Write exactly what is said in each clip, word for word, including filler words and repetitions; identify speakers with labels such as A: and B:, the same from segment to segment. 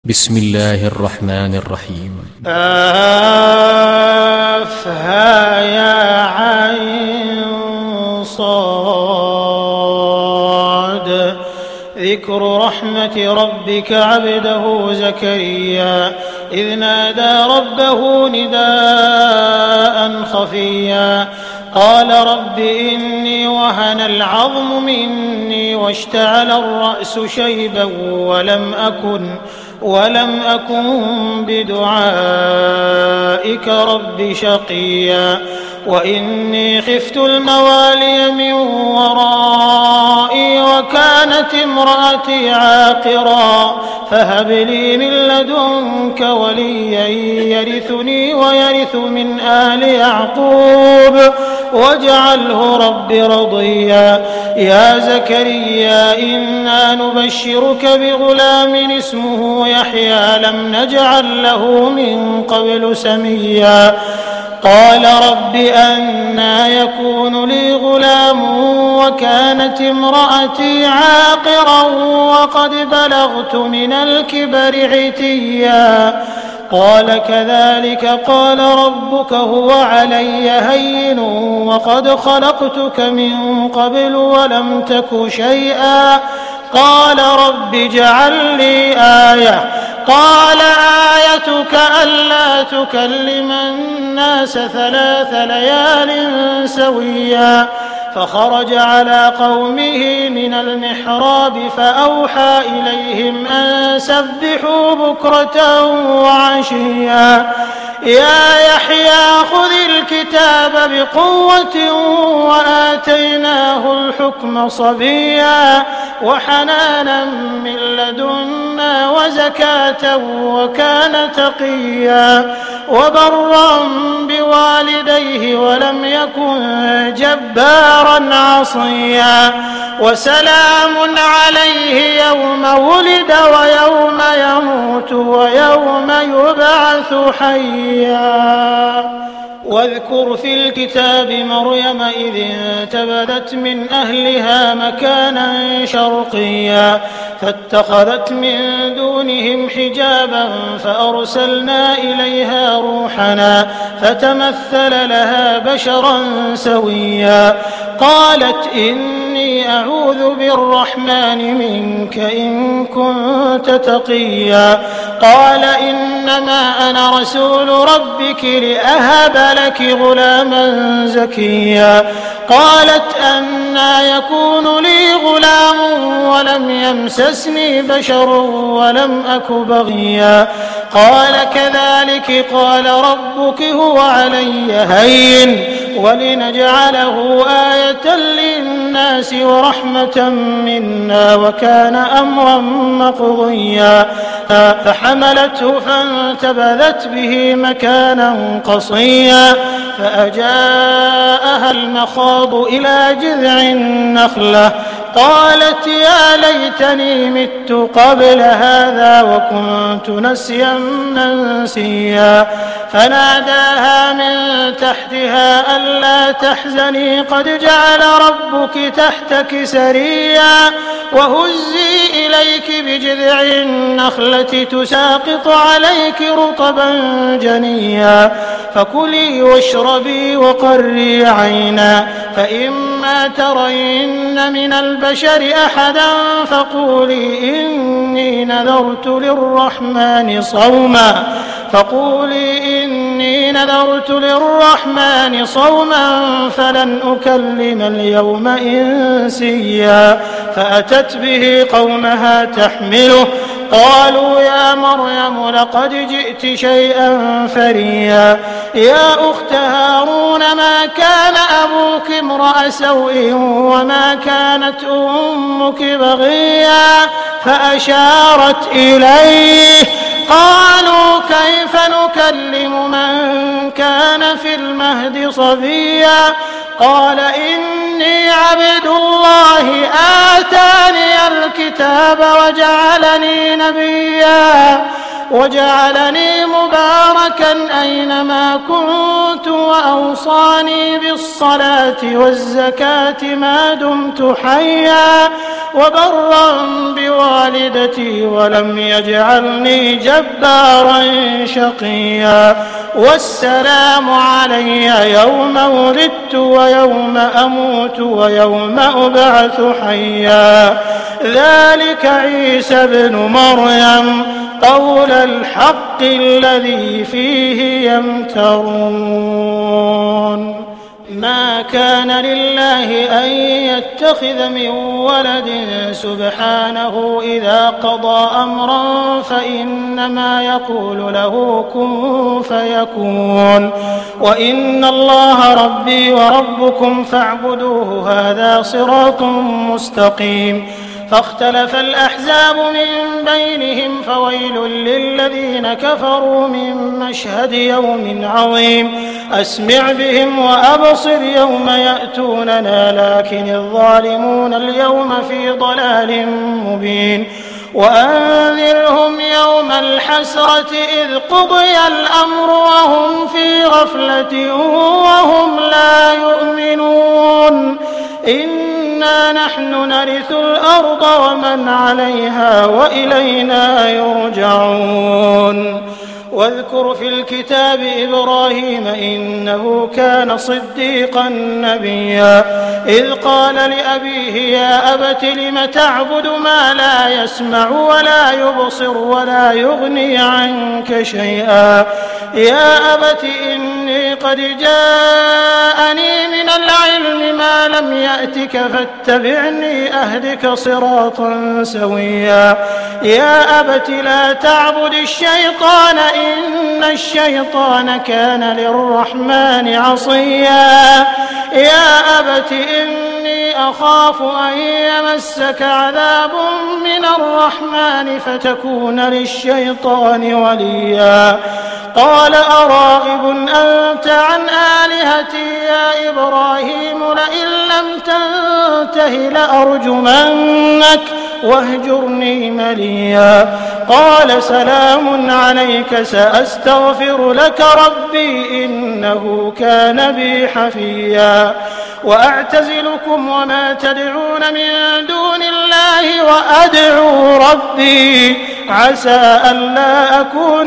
A: بسم الله الرحمن الرحيم.
B: آفها يا عين صاد. ذكر رحمة ربك عبده زكريا إذ نادى ربه نداء خفيا قال رب إني وهن العظم مني واشتعل الرأس شيبا ولم أكن ولم أكن بدعائك رب شقيا وإني خفت الموالي من ورائي وكانت امرأتي عاقرا فهب لي من لدنك وليا يرثني ويرث من آل يعقوب واجعله رب رضيا. يا زكريا إنا نبشرك بغلام اسمه يحيى لم نجعل له من قبل سميا قال رب أنى يكون لي غلام وكانت امرأتي عاقرا وقد بلغت من الكبر عتيا قال كذلك قال ربك هو علي هين وقد خلقتك من قبل ولم تك شيئا قال رب اجعل لي آية قال آيتك ألا تكلم الناس ثلاث ليال سويا فخرج على قومه من المحراب فأوحى إليهم أن سبحوا بكرة وعشيا يا يحيى خذ الكتاب بقوة وآتيناه الحكم صبيا وحنانا من لدنا وزكاة وكان تقيا وبرا بوالديه ولم يكن جبارا عصيا وسلام عليه يوم ولد ويوم يموت ويوم يبعث حيا. واذكر في الكتاب مريم إذ انتبذت من أهلها مكانا شرقيا فاتخذت من دونهم حجابا فأرسلنا إليها روحنا فتمثل لها بشرا سويا قالت إني أعوذ بالرحمن منك إن كنت تقيا قال إنما أنا رسول ربك لأهب لك غلاما زكيا قالت أنى يكون لي غلام ولم يمسسني بشر ولم أك بغيا قال كذلك قال ربك هو علي هين ولنجعله آية للناس ورحمة منا وكان أمرا مقضيا فحملته فانتبذت به مكانا قصيا فأجاءها المخاض إلى جذع النخلة قالت يا ليتني مت قبل هذا وكنت نسيا منسيا فناداها من تحتها ألا تحزني قد جعل ربك تحتك سريا وهزي إليك بجذع النخلة تساقط عليك رطبا جنيا فكلي واشربي وقري عينا فإما ترين من البشر أحدا فقولي إني نذرت للرحمن صوما فقولي إني نذرت للرحمن صوما فلن أكلم اليوم إنسيا فأتت به قومها تحمله قالوا يا مريم لقد جئت شيئا فريا يا أخت هارون ما كان أبوك امرأ سوء وما كانت أمك بغيا فأشارت إليه قالوا كيف نكلم من كان في المهد صبيا قال إني عبد الله آتاني الكتاب وجعلني نبيا وجعلني مباركا أينما كنت وأوصاني بالصلاة والزكاة ما دمت حيا وبرا بوالدتي ولم يجعلني جبارا شقيا والسلام علي يوم ولدت ويوم أموت ويوم أبعث حيا ذلك عيسى ابن مريم قول الحق الذي فيه يمترون ما كان لله أن يتخذ من ولد سبحانه إذا قضى أمرا فإنما يقول له كن فيكون وإن الله ربي وربكم فاعبدوه هذا صراط مستقيم فاختلف الأحزاب من بينهم فويل للذين كفروا من مشهد يوم عظيم أسمع بهم وأبصر يوم يأتوننا لكن الظالمون اليوم في ضلال مبين وأنذرهم يوم الحسرة إذ قضي الأمر وهم في غفلة وهم لا يؤمنون إنا نحن نرث الأرض ومن عليها وإلينا يرجعون واذكر في الكتاب إبراهيم إنه كان صديقا نبيا إذ قال لأبيه يا أبت لم تعبد ما لا يسمع ولا يبصر ولا يغني عنك شيئا يا أبت إني قد جاءني من العلم ما لم يأتك فاتبعني أهدك صراطا سويا يا أبت لا تعبد الشيطان إن الشيطان كان للرحمن عصيا يا أبت إني أخاف أن يمسك عذاب من الرحمن فتكون للشيطان وليا قال أراغب أنت عن آلهتي يا إبراهيم لئن لم تنته لأرجمنك واهجرني مليا قال سلام عليك سأستغفر لك ربي إنه كان بي حفيا وأعتزلكم وما تدعون من دون الله وأدعو ربي عسى ألا أكون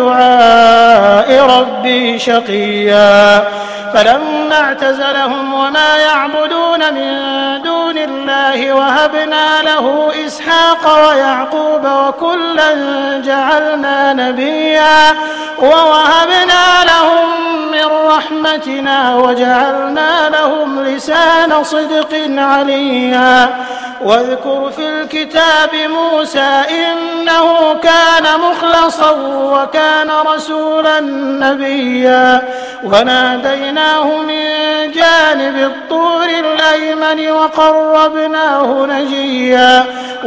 B: بدعاء ربي شقيا فلما اعتزلهم وما يعبدون من دون الله وهبنا له إسحاق ويعقوب وكلا جعلنا نبيا ووهبنا لهم من رحمتنا وجعلنا لهم لسان صدق عليا واذكر في الكتاب موسى إنه كان مخلصا وكان رسولا نبيا وناديناه من جانب الطور الأيمن وقربناه نجيا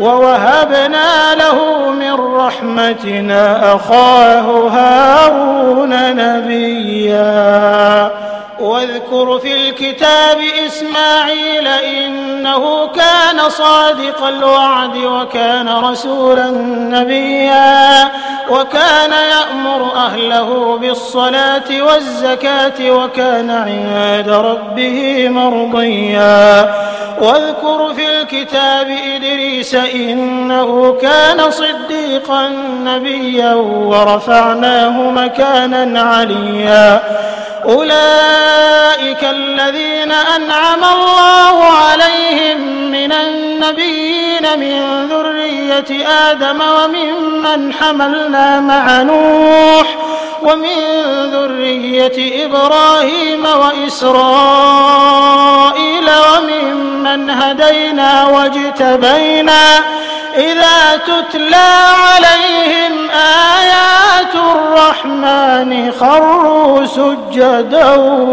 B: ووهبنا له من رحمتنا أخاه هارون نبيا واذكر في الكتاب إسماعيل إنه كان صادق الوعد وكان رسولا نبيا وكان يأمر أهله بالصلاة والزكاة وكان عند ربه مرضيا واذكر في الكتاب إدريس إنه كان صديقا نبيا ورفعناه مكانا عليا أولئك الذين أنعم الله عليهم من النبيين من ذرية آدم وممن حملنا مع نوح ومن ذرية إبراهيم وإسرائيل وممن هدينا واجتبينا إذا تتلى عليهم آيات الرحمن خروا سجدا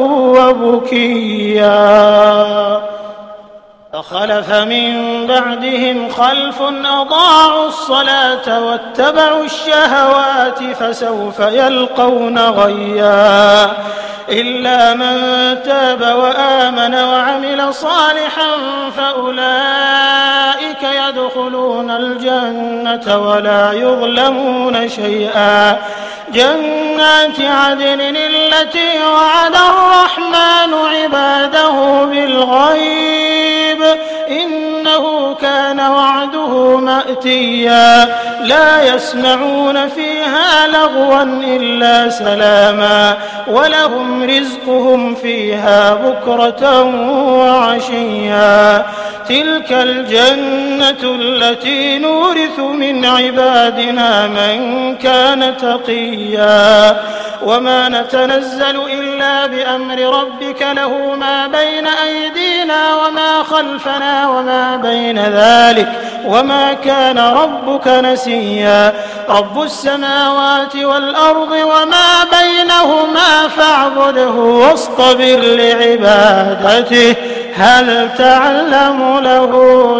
B: وبكيا فخلف من بعدهم خلف أضاعوا الصلاة واتبعوا الشهوات فسوف يلقون غيا إلا من تاب وآمن وعمل صالحا فأولئك يدخلون يدخلون الجنة ولا يظلمون شيئا. جنات عدن التي وعد الرحمن عباده بالغيب إنه كان وعده مأتيا. لا يسمعون فيها لغوا إلا سلاما ولهم رزقهم فيها بكرة وعشيا. تلك الجنة التي نورث من عبادنا من كان تقيا. وما نتنزل إلا بأمر ربك له ما بين أيدينا وما خلفنا وما بين ذلك وما كان ربك نسيا. رب السماوات والأرض وما بينهما فاعبده واصطبر لعبادته هل تعلم له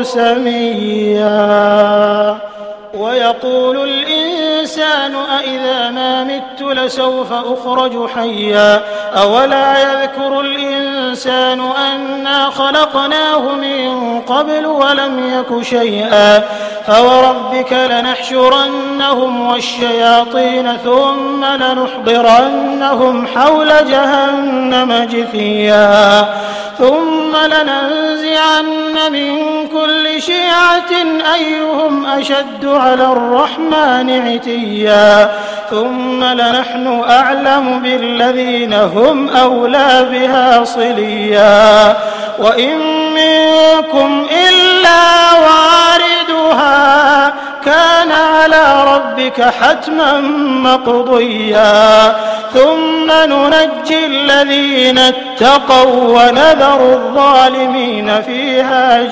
B: سميا. ويقول الإنسان أإذا ما مت لسوف أخرج حيا. أولا يذكر الإنسان أنا خلقناه من قبل ولم يك شيئا. فوربك لنحشرنهم والشياطين ثم لنحضرنهم حول جهنم جثيا. ثم لننزعن من كل شيعة أيهم أشد على الرحمن عتيا. ثم لنحن أعلم بالذين هم أولى بها صليا. وإن منكم إلا واردها كان على ربك حتما مقضيا. ثم ننجي الذين اتقوا ونذر الظالمين فيها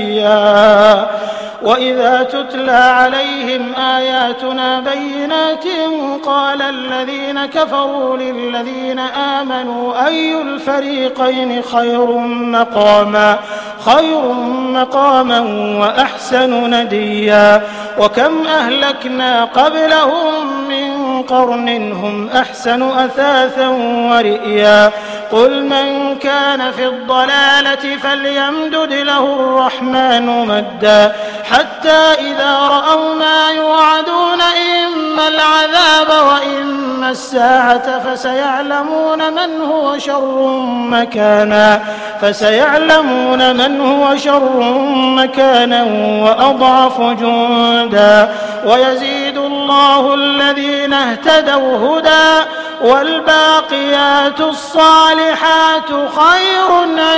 B: جثيا. وإذا تتلى عليهم آياتنا بينات قال الذين كفروا للذين آمنوا أي الفريقين خير مقاما خير مقاما وأحسن نديا. وكم أهلكنا قبلهم من قرن هم أحسن أثاثا ورئيا. قل من كان في الضلالة فليمدد له الرحمن مدا حتى إذا رأوا ما يوعدون إما العذاب وإما الساعة فسيعلمون من هو شر مكانا فسيعلمون من هو شر مكانا وأضعف جندا. ويزيد الله الذين اهتدوا هدى والباقيات الصالحات خير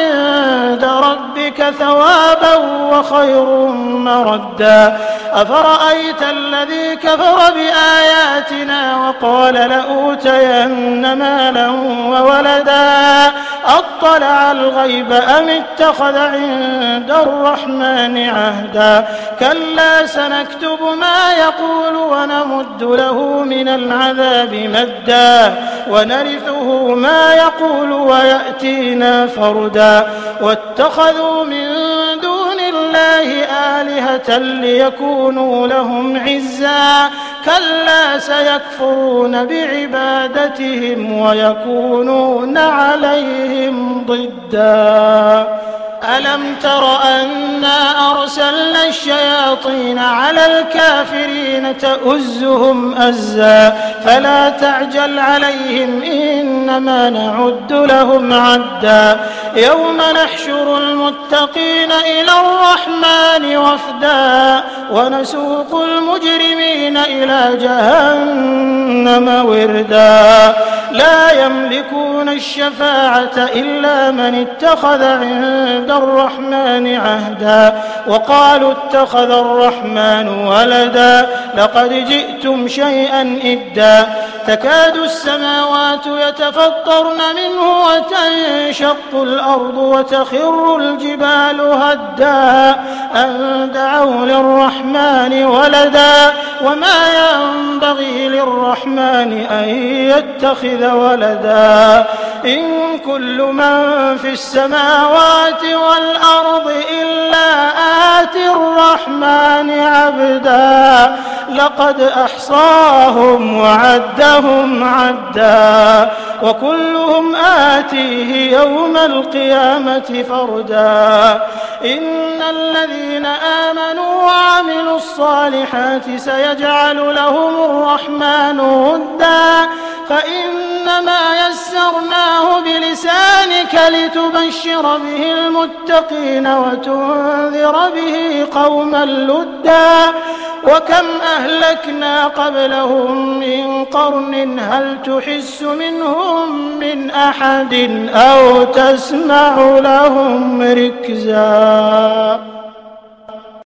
B: عند ربك ثوابا وخير مردا. أفرأيت الذي كفر بآياتنا وقال لأوتين مالا وولدا أطلع الغيب أم اتخذ عند الرحمن عهدا. كلا سنكتب ما يقول ونمد له من العذاب مدا ونرثه ما يقول ويأتينا فردا. واتخذوا من دون الله آلهة ليكونوا لهم عزا. كلا سيكفرون بعبادتهم ويكونون عليهم ضدا. ألم تر أنا أرسلنا الشياطين على الكافرين تؤزهم أزا فلا تعجل عليهم إنما نعد لهم عدا. يوم نحشر المتقين إلى الرحمن وفدا ونسوق المجرمين إلى جهنم وردا. لا يملكون الشفاعة إلا من اتخذ عند الرحمن عهدا. وقالوا اتخذ الرحمن ولدا لقد جئتم شيئا إدا. تكاد السماوات يتفطرن منه وتنشق الأرض وتخر الجبال هدا أن دعوا للرحمن ولدا وما ينبغي للرحمن أن يتخذ ولدا. إن كل من في السماوات والأرض إلا آتي الرحمن عبدا لقد أحصاهم وعدهم عدا وكلهم آتيه يوم القيامة فردا إن الذين آمنوا وعملوا الصالحات سيجعل لهم الرحمن ودا فإنما يسرناه بلسانك لتبشر به المتقين وتنذر به قوما لدا وكم أهلكنا قبلهم من قرن هل تحس منهم من أحد أو تسمع لهم ركزا.